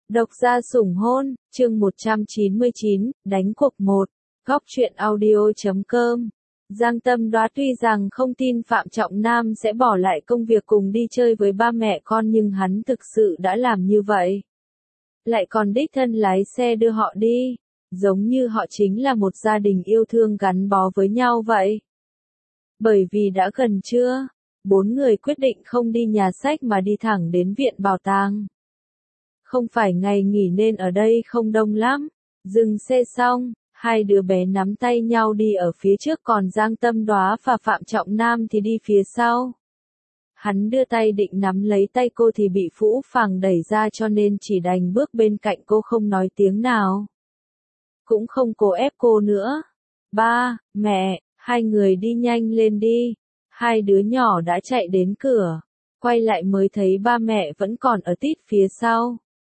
Độc gia sủng hôn, chương 199, đánh cuộc 1. Góc truyện audio.com. Giang Tâm Đoá tuy rằng không tin Phạm Trọng Nam sẽ bỏ lại công việc cùng đi chơi với ba mẹ con nhưng hắn thực sự đã làm như vậy. Lại còn đích thân lái xe đưa họ đi, giống như họ chính là một gia đình yêu thương gắn bó với nhau vậy. Bởi vì đã gần trưa, bốn người quyết định không đi nhà sách mà đi thẳng đến viện bảo tàng. Không phải ngày nghỉ nên ở đây không đông lắm. Dừng xe xong, hai đứa bé nắm tay nhau đi ở phía trước còn Giang Tâm Đoá và Phạm Trọng Nam thì đi phía sau. Hắn đưa tay định nắm lấy tay cô thì bị Phũ Phàng đẩy ra cho nên chỉ đành bước bên cạnh cô không nói tiếng nào. Cũng không cố ép cô nữa. Ba, mẹ, hai người đi nhanh lên đi. Hai đứa nhỏ đã chạy đến cửa. Quay lại mới thấy ba mẹ vẫn còn ở tít phía sau.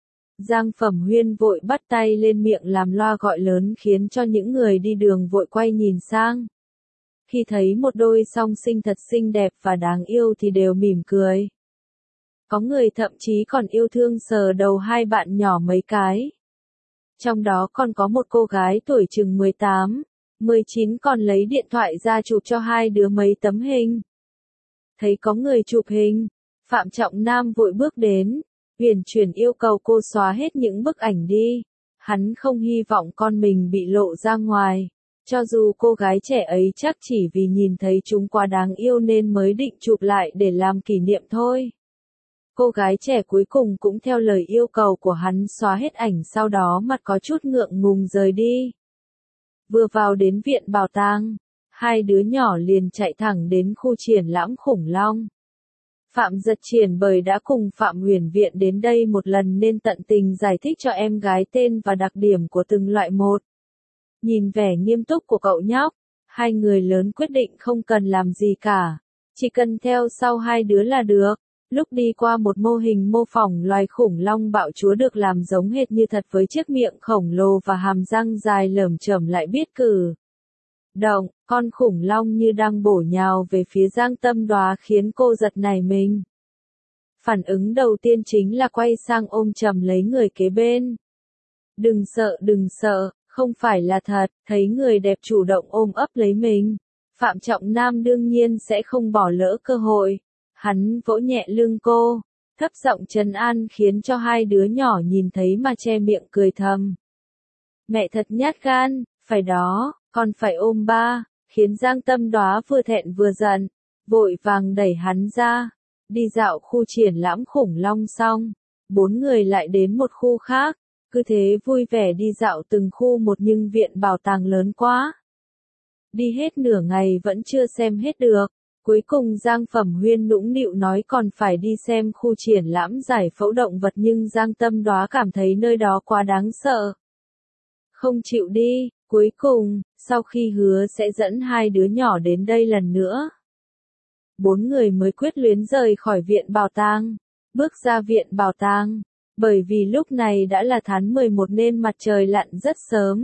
Giang Phẩm Huyên vội bắt tay lên miệng làm loa gọi lớn khiến cho những người đi đường vội quay nhìn sang. Khi thấy một đôi song sinh thật xinh đẹp và đáng yêu thì đều mỉm cười. Có người thậm chí còn yêu thương sờ đầu hai bạn nhỏ mấy cái. Trong đó còn có một cô gái tuổi chừng 18, 19 còn lấy điện thoại ra chụp cho hai đứa mấy tấm hình. Thấy có người chụp hình, Phạm Trọng Nam vội bước đến. Huyền chuyển yêu cầu cô xóa hết những bức ảnh đi. Hắn không hy vọng con mình bị lộ ra ngoài. Cho dù cô gái trẻ ấy chắc chỉ vì nhìn thấy chúng quá đáng yêu nên mới định chụp lại để làm kỷ niệm thôi. Cô gái trẻ cuối cùng cũng theo lời yêu cầu của hắn xóa hết ảnh sau đó mặt có chút ngượng ngùng rời đi. Vừa vào đến viện bảo tàng, hai đứa nhỏ liền chạy thẳng đến khu triển lãm khủng long. Phạm Giật Triển bởi đã cùng Phạm Huyền Viện đến đây một lần nên tận tình giải thích cho em gái tên và đặc điểm của từng loại một. Nhìn vẻ nghiêm túc của cậu nhóc, hai người lớn quyết định không cần làm gì cả, chỉ cần theo sau hai đứa là được. Lúc đi qua một mô hình mô phỏng loài khủng long bạo chúa được làm giống hệt như thật với chiếc miệng khổng lồ và hàm răng dài lởm chởm lại biết cử động, con khủng long như đang bổ nhào về phía Giang Tâm Đoá khiến cô giật nảy mình. Phản ứng đầu tiên chính là quay sang ôm chầm lấy người kế bên. Đừng sợ, không phải là thật, thấy người đẹp chủ động ôm ấp lấy mình. Phạm Trọng Nam đương nhiên sẽ không bỏ lỡ cơ hội. Hắn vỗ nhẹ lưng cô, thấp giọng trấn an khiến cho hai đứa nhỏ nhìn thấy mà che miệng cười thầm. Mẹ thật nhát gan, phải đó. Còn phải ôm ba, khiến Giang Tâm Đoá vừa thẹn vừa giận, vội vàng đẩy hắn ra. Đi dạo khu triển lãm khủng long xong, bốn người lại đến một khu khác, cứ thế vui vẻ đi dạo từng khu một nhưng viện bảo tàng lớn quá. Đi hết nửa ngày vẫn chưa xem hết được, cuối cùng Giang Phẩm Huyên nũng nịu nói còn phải đi xem khu triển lãm giải phẫu động vật nhưng Giang Tâm Đoá cảm thấy nơi đó quá đáng sợ. Không chịu đi. Cuối cùng, sau khi hứa sẽ dẫn hai đứa nhỏ đến đây lần nữa, bốn người mới quyết luyến rời khỏi viện bảo tàng, bước ra viện bảo tàng, bởi vì lúc này đã là tháng 11 nên mặt trời lặn rất sớm.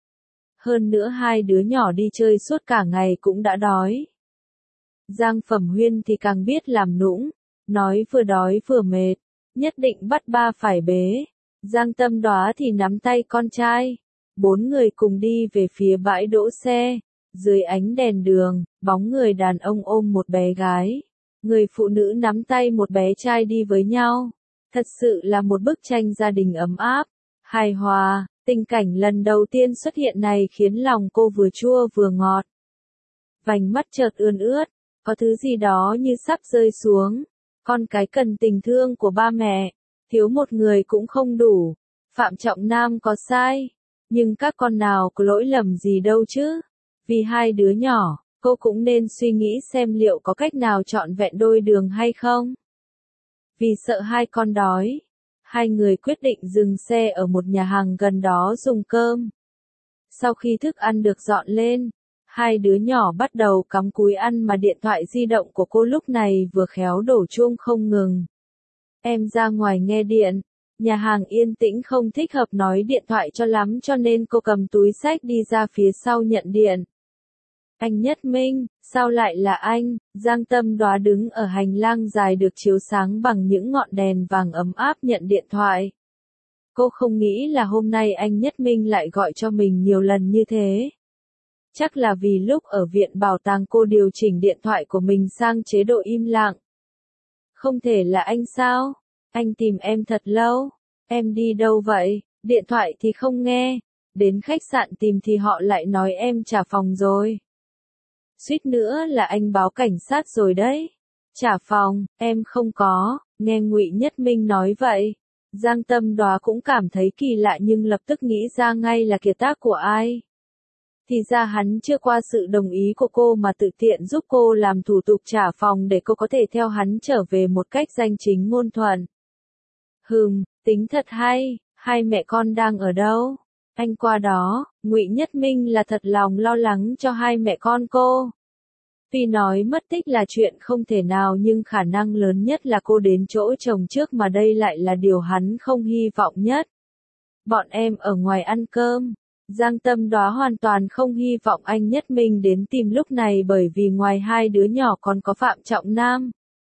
Hơn nữa hai đứa nhỏ đi chơi suốt cả ngày cũng đã đói. Giang Phẩm Huyên thì càng biết làm nũng, nói vừa đói vừa mệt, nhất định bắt ba phải bế. Giang Tâm Đoá thì nắm tay con trai. Bốn người cùng đi về phía bãi đỗ xe, dưới ánh đèn đường, bóng người đàn ông ôm một bé gái, người phụ nữ nắm tay một bé trai đi với nhau. Thật sự là một bức tranh gia đình ấm áp, hài hòa, tình cảnh lần đầu tiên xuất hiện này khiến lòng cô vừa chua vừa ngọt. Vành mắt chợt ươn ướt, có thứ gì đó như sắp rơi xuống, con cái cần tình thương của ba mẹ, thiếu một người cũng không đủ. Phạm Trọng Nam có sai. Nhưng các con nào có lỗi lầm gì đâu chứ? Vì hai đứa nhỏ, cô cũng nên suy nghĩ xem liệu có cách nào trọn vẹn đôi đường hay không? Vì sợ hai con đói, hai người quyết định dừng xe ở một nhà hàng gần đó dùng cơm. Sau khi thức ăn được dọn lên, hai đứa nhỏ bắt đầu cắm cúi ăn mà điện thoại di động của cô lúc này vừa khéo đổ chuông không ngừng. Em ra ngoài nghe điện. Nhà hàng yên tĩnh không thích hợp nói điện thoại cho lắm cho nên cô cầm túi xách đi ra phía sau nhận điện. Anh Nhất Minh, sao lại là anh? Giang Tâm Đoá đứng ở hành lang dài được chiếu sáng bằng những ngọn đèn vàng ấm áp nhận điện thoại. Cô không nghĩ là hôm nay anh Nhất Minh lại gọi cho mình nhiều lần như thế. Chắc là vì lúc ở viện bảo tàng cô điều chỉnh điện thoại của mình sang chế độ im lặng. Không thể là anh sao? Anh tìm em thật lâu. Em đi đâu vậy? Điện thoại thì không nghe. Đến khách sạn tìm thì họ lại nói em trả phòng rồi. Suýt nữa là anh báo cảnh sát rồi đấy. Trả phòng, em không có. Nghe Ngụy Nhất Minh nói vậy, Giang Tâm Đoá cũng cảm thấy kỳ lạ nhưng lập tức nghĩ ra ngay là kiệt tác của ai. Thì ra hắn chưa qua sự đồng ý của cô mà tự tiện giúp cô làm thủ tục trả phòng để cô có thể theo hắn trở về một cách danh chính ngôn thuận. Tính thật hay, hai mẹ con đang ở đâu? Anh qua đó, Ngụy Nhất Minh là thật lòng lo lắng cho hai mẹ con cô. Tuy nói mất tích là chuyện không thể nào nhưng khả năng lớn nhất là cô đến chỗ chồng trước mà đây lại là điều hắn không hy vọng nhất. Bọn em ở ngoài ăn cơm. Giang Tâm Đoá hoàn toàn không hy vọng anh Nhất Minh đến tìm lúc này bởi vì ngoài hai đứa nhỏ còn có Phạm Trọng Nam.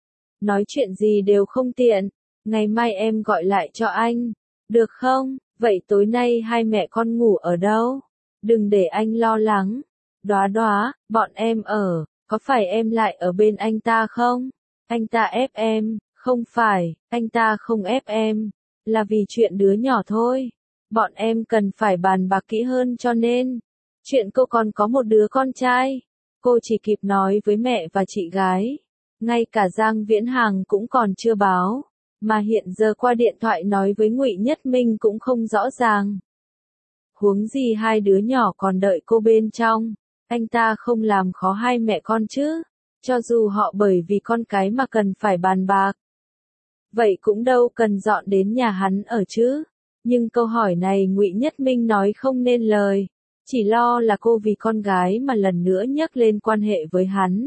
Nói chuyện gì đều không tiện, ngày mai em gọi lại cho anh, được không? Vậy tối nay hai mẹ con ngủ ở đâu? Đừng để anh lo lắng. Đoá Đoá, bọn em ở, có phải em lại ở bên anh ta không? Anh ta ép em, không phải, anh ta không ép em, là vì chuyện đứa nhỏ thôi. Bọn em cần phải bàn bạc kỹ hơn cho nên, chuyện cô còn có một đứa con trai. Cô chỉ kịp nói với mẹ và chị gái. Ngay cả Giang Viễn Hàng cũng còn chưa báo, mà hiện giờ qua điện thoại nói với Ngụy Nhất Minh cũng không rõ ràng. Huống gì hai đứa nhỏ còn đợi cô bên trong, anh ta không làm khó hai mẹ con chứ, cho dù họ bởi vì con cái mà cần phải bàn bạc. Vậy cũng đâu cần dọn đến nhà hắn ở chứ. Nhưng câu hỏi này Ngụy Nhất Minh nói không nên lời, chỉ lo là cô vì con gái mà lần nữa nhắc lên quan hệ với hắn.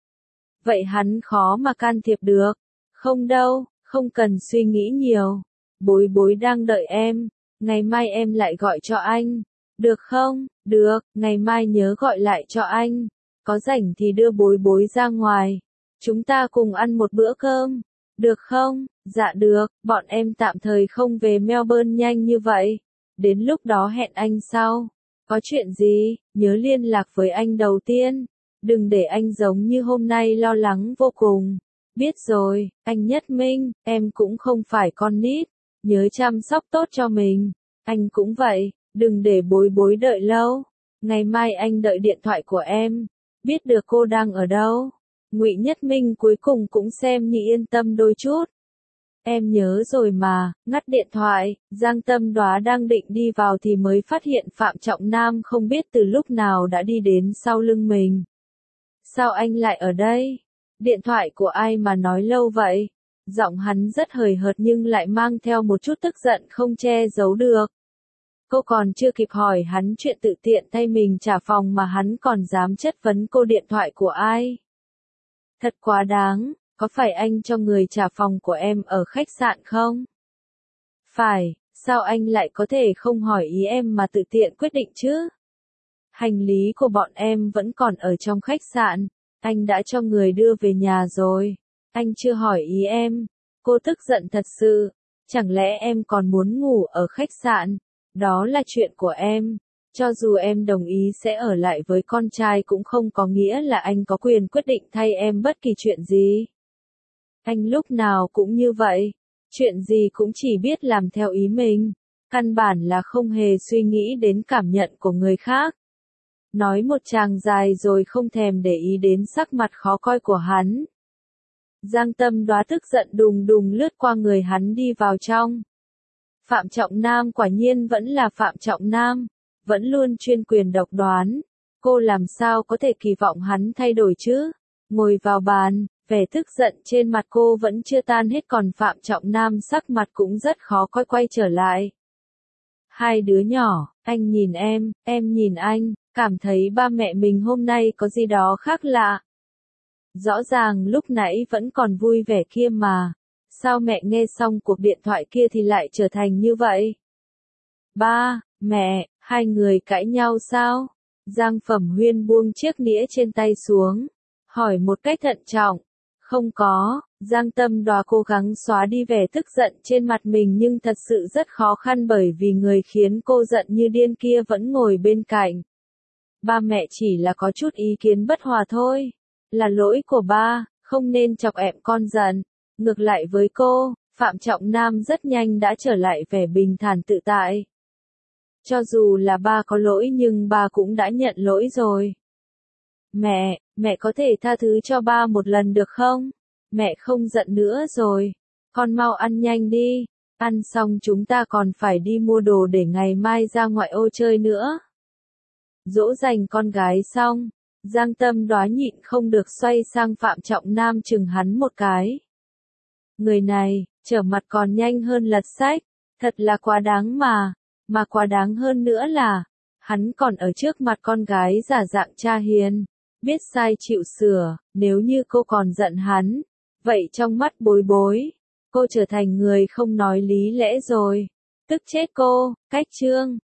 Vậy hắn khó mà can thiệp được. Không đâu, không cần suy nghĩ nhiều. Bối bối đang đợi em, ngày mai em lại gọi cho anh. Được không? Được, ngày mai nhớ gọi lại cho anh. Có rảnh thì đưa bối bối ra ngoài. Chúng ta cùng ăn một bữa cơm. Được không? Dạ được, bọn em tạm thời không về Melbourne nhanh như vậy. Đến lúc đó hẹn anh sau. Có chuyện gì, nhớ liên lạc với anh đầu tiên. Đừng để anh giống như hôm nay lo lắng vô cùng. Biết rồi, anh Nhất Minh, em cũng không phải con nít. Nhớ chăm sóc tốt cho mình. Anh cũng vậy, đừng để bối bối đợi lâu. Ngày mai anh đợi điện thoại của em. Biết được cô đang ở đâu. Ngụy Nhất Minh cuối cùng cũng xem như yên tâm đôi chút. Em nhớ rồi mà, ngắt điện thoại, Giang Tâm Đoá đang định đi vào thì mới phát hiện Phạm Trọng Nam không biết từ lúc nào đã đi đến sau lưng mình. Sao anh lại ở đây? Điện thoại của ai mà nói lâu vậy? Giọng hắn rất hời hợt nhưng lại mang theo một chút tức giận không che giấu được. Cô còn chưa kịp hỏi hắn chuyện tự tiện thay mình trả phòng mà hắn còn dám chất vấn cô điện thoại của ai. Thật quá đáng, có phải anh cho người trả phòng của em ở khách sạn không? Phải, sao anh lại có thể không hỏi ý em mà tự tiện quyết định chứ? Hành lý của bọn em vẫn còn ở trong khách sạn, anh đã cho người đưa về nhà rồi. Anh chưa hỏi ý em. Cô tức giận thật sự, chẳng lẽ em còn muốn ngủ ở khách sạn? Đó là chuyện của em. Cho dù em đồng ý sẽ ở lại với con trai cũng không có nghĩa là anh có quyền quyết định thay em bất kỳ chuyện gì. Anh lúc nào cũng như vậy, chuyện gì cũng chỉ biết làm theo ý mình, căn bản là không hề suy nghĩ đến cảm nhận của người khác. Nói một tràng dài rồi không thèm để ý đến sắc mặt khó coi của hắn. Giang Tâm Đoá tức giận đùng đùng lướt qua người hắn đi vào trong. Phạm Trọng Nam quả nhiên vẫn là Phạm Trọng Nam, vẫn luôn chuyên quyền độc đoán. Cô làm sao có thể kỳ vọng hắn thay đổi chứ? Ngồi vào bàn, vẻ tức giận trên mặt cô vẫn chưa tan hết còn Phạm Trọng Nam sắc mặt cũng rất khó coi quay trở lại. Hai đứa nhỏ, anh nhìn em nhìn anh, cảm thấy ba mẹ mình hôm nay có gì đó khác lạ. Rõ ràng lúc nãy vẫn còn vui vẻ kia mà. Sao mẹ nghe xong cuộc điện thoại kia thì lại trở thành như vậy? Ba, mẹ, hai người cãi nhau sao? Giang Phẩm Huyên buông chiếc nĩa trên tay xuống, hỏi một cách thận trọng. Không có, Giang Tâm Đoá cố gắng xóa đi vẻ tức giận trên mặt mình nhưng thật sự rất khó khăn bởi vì người khiến cô giận như điên kia vẫn ngồi bên cạnh. Ba mẹ chỉ là có chút ý kiến bất hòa thôi. Là lỗi của ba, không nên chọc em con giận. Ngược lại với cô, Phạm Trọng Nam rất nhanh đã trở lại vẻ bình thản tự tại. Cho dù là ba có lỗi nhưng ba cũng đã nhận lỗi rồi. Mẹ có thể tha thứ cho ba một lần được không? Mẹ không giận nữa rồi. Con mau ăn nhanh đi. Ăn xong chúng ta còn phải đi mua đồ để ngày mai ra ngoại ô chơi nữa. Dỗ dành con gái xong, Giang Tâm Đoá nhịn không được xoay sang Phạm Trọng Nam chừng hắn một cái. Người này, trở mặt còn nhanh hơn lật sách, thật là quá đáng mà quá đáng hơn nữa là, hắn còn ở trước mặt con gái giả dạng cha hiền, biết sai chịu sửa, nếu như cô còn giận hắn, vậy trong mắt Bối Bối, cô trở thành người không nói lý lẽ rồi, tức chết cô, cách chương.